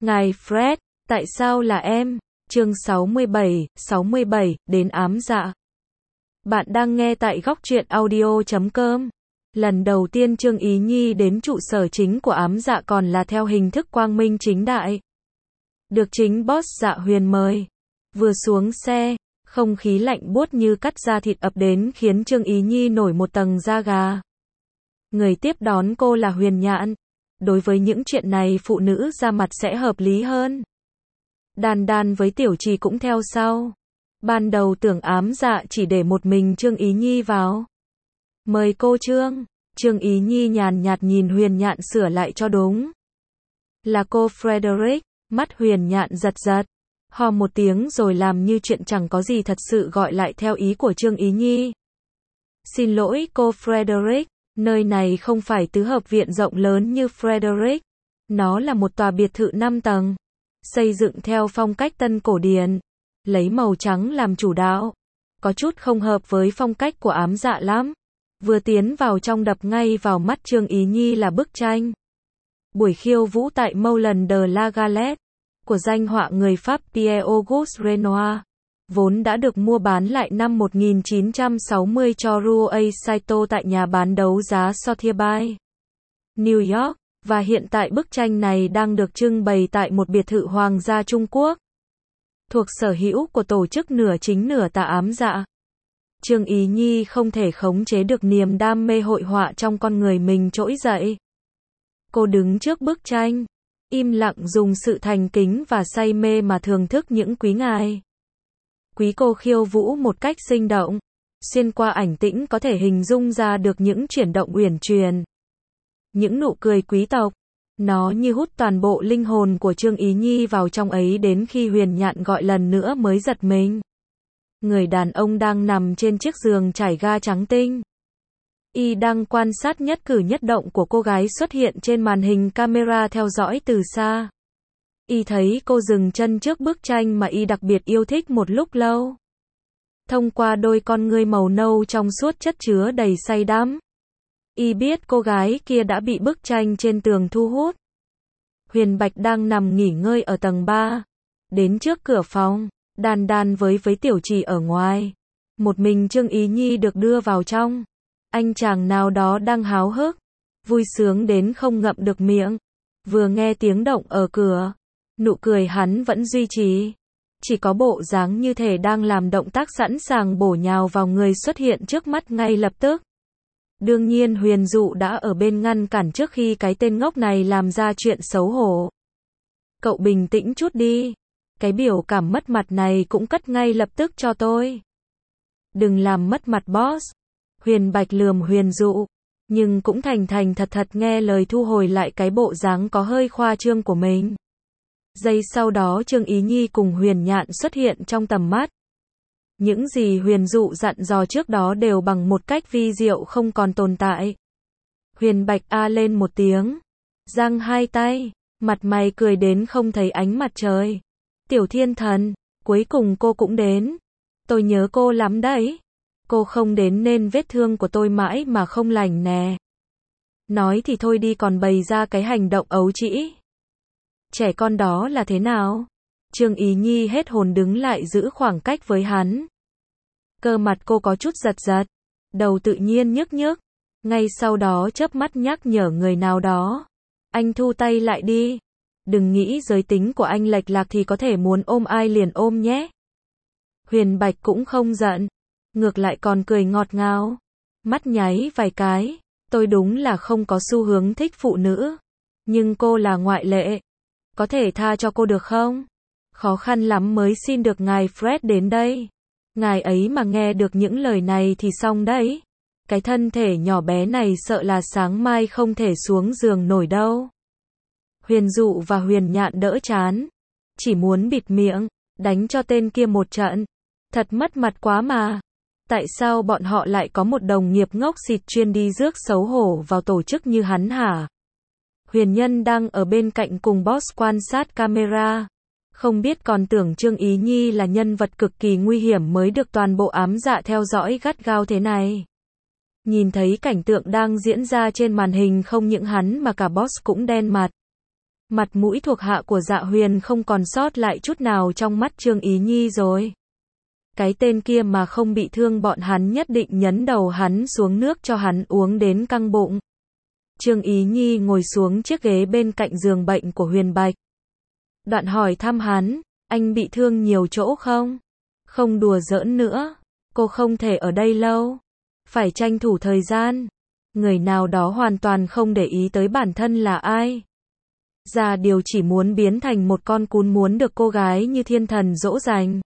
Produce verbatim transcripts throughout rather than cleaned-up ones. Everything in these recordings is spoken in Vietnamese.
Ngài Fred, tại sao là em? Chương sáu mươi bảy, sáu mươi bảy, đến ám dạ. Bạn đang nghe tại góc truyện audio chấm com. Lần đầu tiên Trương Ý Nhi đến trụ sở chính của ám dạ còn là theo hình thức quang minh chính đại. Được chính boss Dạ Huyền mời. Vừa xuống xe, không khí lạnh buốt như cắt da thịt ập đến khiến Trương Ý Nhi nổi một tầng da gà. Người tiếp đón cô là Huyền Nhạn. Đối với những chuyện này phụ nữ ra mặt sẽ hợp lý hơn. Đan Đan với Tiểu Trì cũng theo sau. Ban đầu tưởng ám dạ chỉ để một mình Trương Ý Nhi vào. Mời cô Trương. Trương Ý Nhi nhàn nhạt nhìn Huyền Nhạn sửa lại cho đúng. Là cô Frederick. Mắt Huyền Nhạn giật giật. Ho một tiếng rồi làm như chuyện chẳng có gì thật sự gọi lại theo ý của Trương Ý Nhi. Xin lỗi cô Frederick. Nơi này không phải tứ hợp viện rộng lớn như Frederick. Nó là một tòa biệt thự năm tầng. Xây dựng theo phong cách tân cổ điển. Lấy màu trắng làm chủ đạo. Có chút không hợp với phong cách của ám dạ lắm. Vừa tiến vào trong đập ngay vào mắt Trương Ý Nhi là bức tranh. Buổi khiêu vũ tại Moulin de la Galette. Của danh họa người Pháp Pierre-Auguste Renoir. Vốn đã được mua bán lại năm một nghìn chín trăm sáu mươi cho Rue Saito tại nhà bán đấu giá Sotheby's, New York, và hiện tại bức tranh này đang được trưng bày tại một biệt thự hoàng gia Trung Quốc, thuộc sở hữu của tổ chức nửa chính nửa tà ám dạ. Trương Ý Nhi không thể khống chế được niềm đam mê hội họa trong con người mình trỗi dậy. Cô đứng trước bức tranh, im lặng dùng sự thành kính và say mê mà thưởng thức những quý ngài. Quý cô khiêu vũ một cách sinh động, xuyên qua ảnh tĩnh có thể hình dung ra được những chuyển động uyển chuyển, những nụ cười quý tộc. Nó như hút toàn bộ linh hồn của Trương Ý Nhi vào trong ấy đến khi Huyền Nhạn gọi lần nữa mới giật mình. Người đàn ông đang nằm trên chiếc giường trải ga trắng tinh. Y đang quan sát nhất cử nhất động của cô gái xuất hiện trên màn hình camera theo dõi từ xa. Y thấy cô dừng chân trước bức tranh mà Y đặc biệt yêu thích một lúc lâu. Thông qua đôi con ngươi màu nâu trong suốt chất chứa đầy say đắm, Y biết cô gái kia đã bị bức tranh trên tường thu hút. Huyền Bạch đang nằm nghỉ ngơi ở tầng ba. Đến trước cửa phòng, Đan Đan với với Tiểu Trì ở ngoài. Một mình Trương Ý Nhi được đưa vào trong. Anh chàng nào đó đang háo hức, vui sướng đến không ngậm được miệng. Vừa nghe tiếng động ở cửa, nụ cười hắn vẫn duy trì. Chỉ có bộ dáng như thể đang làm động tác sẵn sàng bổ nhào vào người xuất hiện trước mắt ngay lập tức. Đương nhiên Huyền Dụ đã ở bên ngăn cản trước khi cái tên ngốc này làm ra chuyện xấu hổ. Cậu bình tĩnh chút đi. Cái biểu cảm mất mặt này cũng cất ngay lập tức cho tôi. Đừng làm mất mặt boss. Huyền Bạch lườm Huyền Dụ, nhưng cũng thành thành thật thật nghe lời thu hồi lại cái bộ dáng có hơi khoa trương của mình. Giây sau đó Trương Ý Nhi cùng Huyền Nhạn xuất hiện trong tầm mắt. Những gì Huyền Dụ dặn dò trước đó đều bằng một cách vi diệu không còn tồn tại. Huyền Bạch a lên một tiếng, giang hai tay, mặt mày cười đến không thấy ánh mặt trời. Tiểu Thiên Thần, cuối cùng cô cũng đến. Tôi nhớ cô lắm đấy. Cô không đến nên vết thương của tôi mãi mà không lành nè. Nói thì thôi đi còn bày ra cái hành động ấu trĩ. Trẻ con đó là thế nào? Trương Ý Nhi hết hồn đứng lại giữ khoảng cách với hắn. Cơ mặt cô có chút giật giật. Đầu tự nhiên nhức nhức. Ngay sau đó chớp mắt nhắc nhở người nào đó. Anh thu tay lại đi. Đừng nghĩ giới tính của anh lệch lạc thì có thể muốn ôm ai liền ôm nhé. Huyền Bạch cũng không giận. Ngược lại còn cười ngọt ngào. Mắt nháy vài cái. Tôi đúng là không có xu hướng thích phụ nữ. Nhưng cô là ngoại lệ. Có thể tha cho cô được không? Khó khăn lắm mới xin được ngài Fred đến đây. Ngài ấy mà nghe được những lời này thì xong đấy. Cái thân thể nhỏ bé này sợ là sáng mai không thể xuống giường nổi đâu. Huyền Dụ và Huyền Nhạn đỡ chán. Chỉ muốn bịt miệng, đánh cho tên kia một trận. Thật mất mặt quá mà. Tại sao bọn họ lại có một đồng nghiệp ngốc xịt chuyên đi rước xấu hổ vào tổ chức như hắn hả? Huyền Nhân đang ở bên cạnh cùng boss quan sát camera. Không biết còn tưởng Trương Ý Nhi là nhân vật cực kỳ nguy hiểm mới được toàn bộ ám dạ theo dõi gắt gao thế này. Nhìn thấy cảnh tượng đang diễn ra trên màn hình không những hắn mà cả boss cũng đen mặt. Mặt mũi thuộc hạ của Dạ Huyền không còn sót lại chút nào trong mắt Trương Ý Nhi rồi. Cái tên kia mà không bị thương bọn hắn nhất định nhấn đầu hắn xuống nước cho hắn uống đến căng bụng. Trương Ý Nhi ngồi xuống chiếc ghế bên cạnh giường bệnh của Huyền Bạch. Đoạn hỏi thăm hắn, anh bị thương nhiều chỗ không? Không đùa giỡn nữa, cô không thể ở đây lâu. Phải tranh thủ thời gian. Người nào đó hoàn toàn không để ý tới bản thân là ai. Ra điều chỉ muốn biến thành một con cún muốn được cô gái như thiên thần dỗ dành.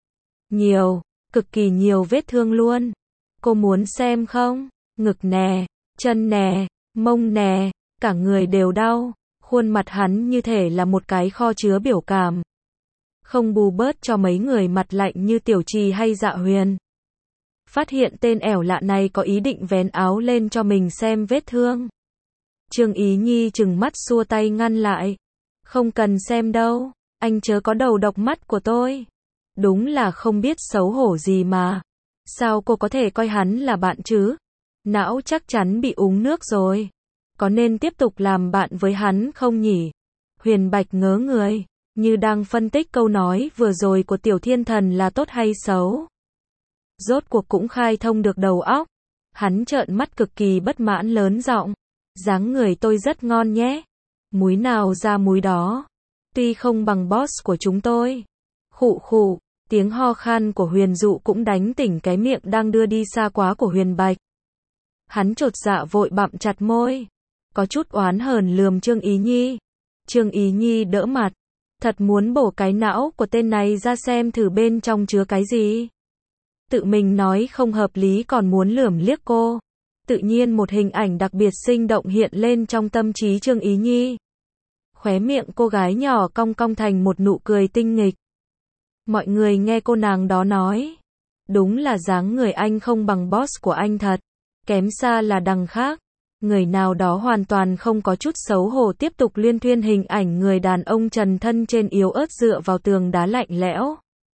Nhiều, cực kỳ nhiều vết thương luôn. Cô muốn xem không? Ngực nè, chân nè, mông nè, cả người đều đau. Khuôn mặt hắn như thể là một cái kho chứa biểu cảm. Không bù bớt cho mấy người mặt lạnh như Tiểu Trì hay Dạ Huyền. Phát hiện tên ẻo lạ này có ý định vén áo lên cho mình xem vết thương. Trương Ý Nhi trừng mắt xua tay ngăn lại. Không cần xem đâu, anh chớ có đầu độc mắt của tôi. Đúng là không biết xấu hổ gì mà. Sao cô có thể coi hắn là bạn chứ? Não chắc chắn bị uống nước rồi. Có nên tiếp tục làm bạn với hắn không nhỉ? Huyền Bạch ngớ người, như đang phân tích câu nói vừa rồi của Tiểu Thiên Thần là tốt hay xấu. Rốt cuộc cũng khai thông được đầu óc. Hắn trợn mắt cực kỳ bất mãn lớn giọng. Dáng người tôi rất ngon nhé. Múi nào ra múi đó. Tuy không bằng boss của chúng tôi. Khụ khụ, tiếng ho khan của Huyền Dụ cũng đánh tỉnh cái miệng đang đưa đi xa quá của Huyền Bạch. Hắn chột dạ vội bặm chặt môi. Có chút oán hờn lườm Trương Ý Nhi. Trương Ý Nhi đỡ mặt. Thật muốn bổ cái não của tên này ra xem thử bên trong chứa cái gì. Tự mình nói không hợp lý còn muốn lườm liếc cô. Tự nhiên một hình ảnh đặc biệt sinh động hiện lên trong tâm trí Trương Ý Nhi. Khóe miệng cô gái nhỏ cong cong thành một nụ cười tinh nghịch. Mọi người nghe cô nàng đó nói. Đúng là dáng người anh không bằng boss của anh thật. Kém xa là đằng khác. Người nào đó hoàn toàn không có chút xấu hổ tiếp tục liên thuyên hình ảnh người đàn ông trần thân trên yếu ớt dựa vào tường đá lạnh lẽo.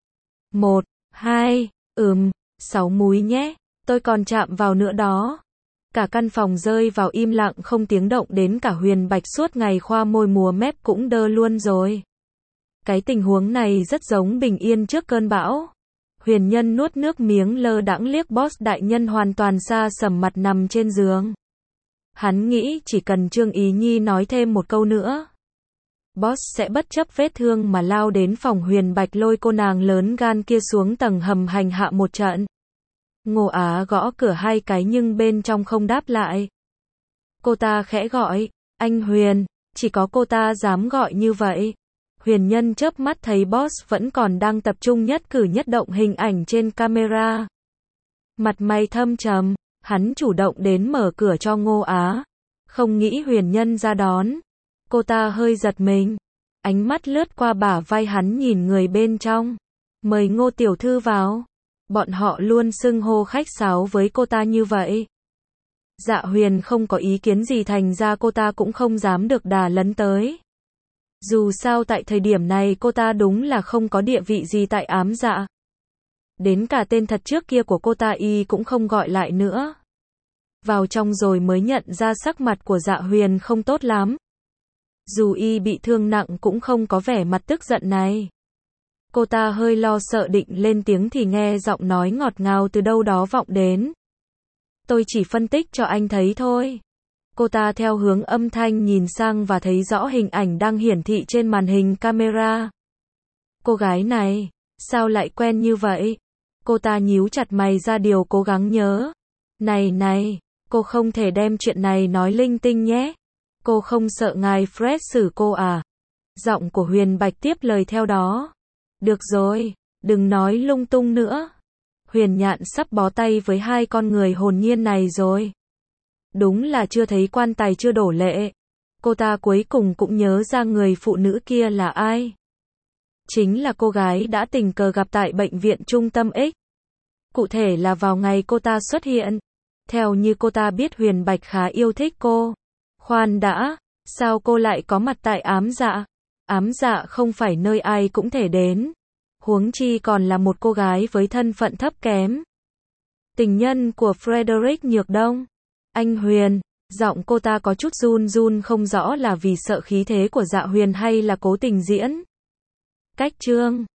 Một, hai, ừm, sáu múi nhé, tôi còn chạm vào nữa đó. Cả căn phòng rơi vào im lặng không tiếng động đến cả Huyền Bạch suốt ngày khoa môi múa mép cũng đơ luôn rồi. Cái tình huống này rất giống bình yên trước cơn bão. Huyền Nhân nuốt nước miếng lơ đãng liếc boss đại nhân hoàn toàn xa sầm mặt nằm trên giường. Hắn nghĩ chỉ cần Trương Ý Nhi nói thêm một câu nữa. Boss sẽ bất chấp vết thương mà lao đến phòng Huyền Bạch lôi cô nàng lớn gan kia xuống tầng hầm hành hạ một trận. Ngô Á gõ cửa hai cái nhưng bên trong không đáp lại. Cô ta khẽ gọi, anh Huyền, chỉ có cô ta dám gọi như vậy. Huyền Nhân chớp mắt thấy boss vẫn còn đang tập trung nhất cử nhất động hình ảnh trên camera. Mặt mày thâm trầm, hắn chủ động đến mở cửa cho Ngô Á. Không nghĩ Huyền Nhân ra đón. Cô ta hơi giật mình. Ánh mắt lướt qua bả vai hắn nhìn người bên trong. Mời Ngô tiểu thư vào. Bọn họ luôn xưng hô khách sáo với cô ta như vậy. Dạ Huyền không có ý kiến gì thành ra cô ta cũng không dám được đà lấn tới. Dù sao tại thời điểm này cô ta đúng là không có địa vị gì tại ám dạ. Đến cả tên thật trước kia của cô ta y cũng không gọi lại nữa. Vào trong rồi mới nhận ra sắc mặt của Dạ Huyền không tốt lắm. Dù y bị thương nặng cũng không có vẻ mặt tức giận này. Cô ta hơi lo sợ định lên tiếng thì nghe giọng nói ngọt ngào từ đâu đó vọng đến. Tôi chỉ phân tích cho anh thấy thôi. Cô ta theo hướng âm thanh nhìn sang và thấy rõ hình ảnh đang hiển thị trên màn hình camera. Cô gái này, sao lại quen như vậy? Cô ta nhíu chặt mày ra điều cố gắng nhớ. Này này, cô không thể đem chuyện này nói linh tinh nhé. Cô không sợ ngài Fred xử cô à? Giọng của Huyền Bạch tiếp lời theo đó. Được rồi, đừng nói lung tung nữa. Huyền Nhạn sắp bó tay với hai con người hồn nhiên này rồi. Đúng là chưa thấy quan tài chưa đổ lệ. Cô ta cuối cùng cũng nhớ ra người phụ nữ kia là ai. Chính là cô gái đã tình cờ gặp tại bệnh viện trung tâm X. Cụ thể là vào ngày cô ta xuất hiện. Theo như cô ta biết Huyền Bạch khá yêu thích cô. Khoan đã, sao cô lại có mặt tại ám dạ? Ám dạ không phải nơi ai cũng thể đến. Huống chi còn là một cô gái với thân phận thấp kém. Tình nhân của Frederick Nhược Đông. Anh Huyền, Giọng cô ta có chút run run không rõ là vì sợ khí thế của Dạ Huyền hay là cố tình diễn. Cách chương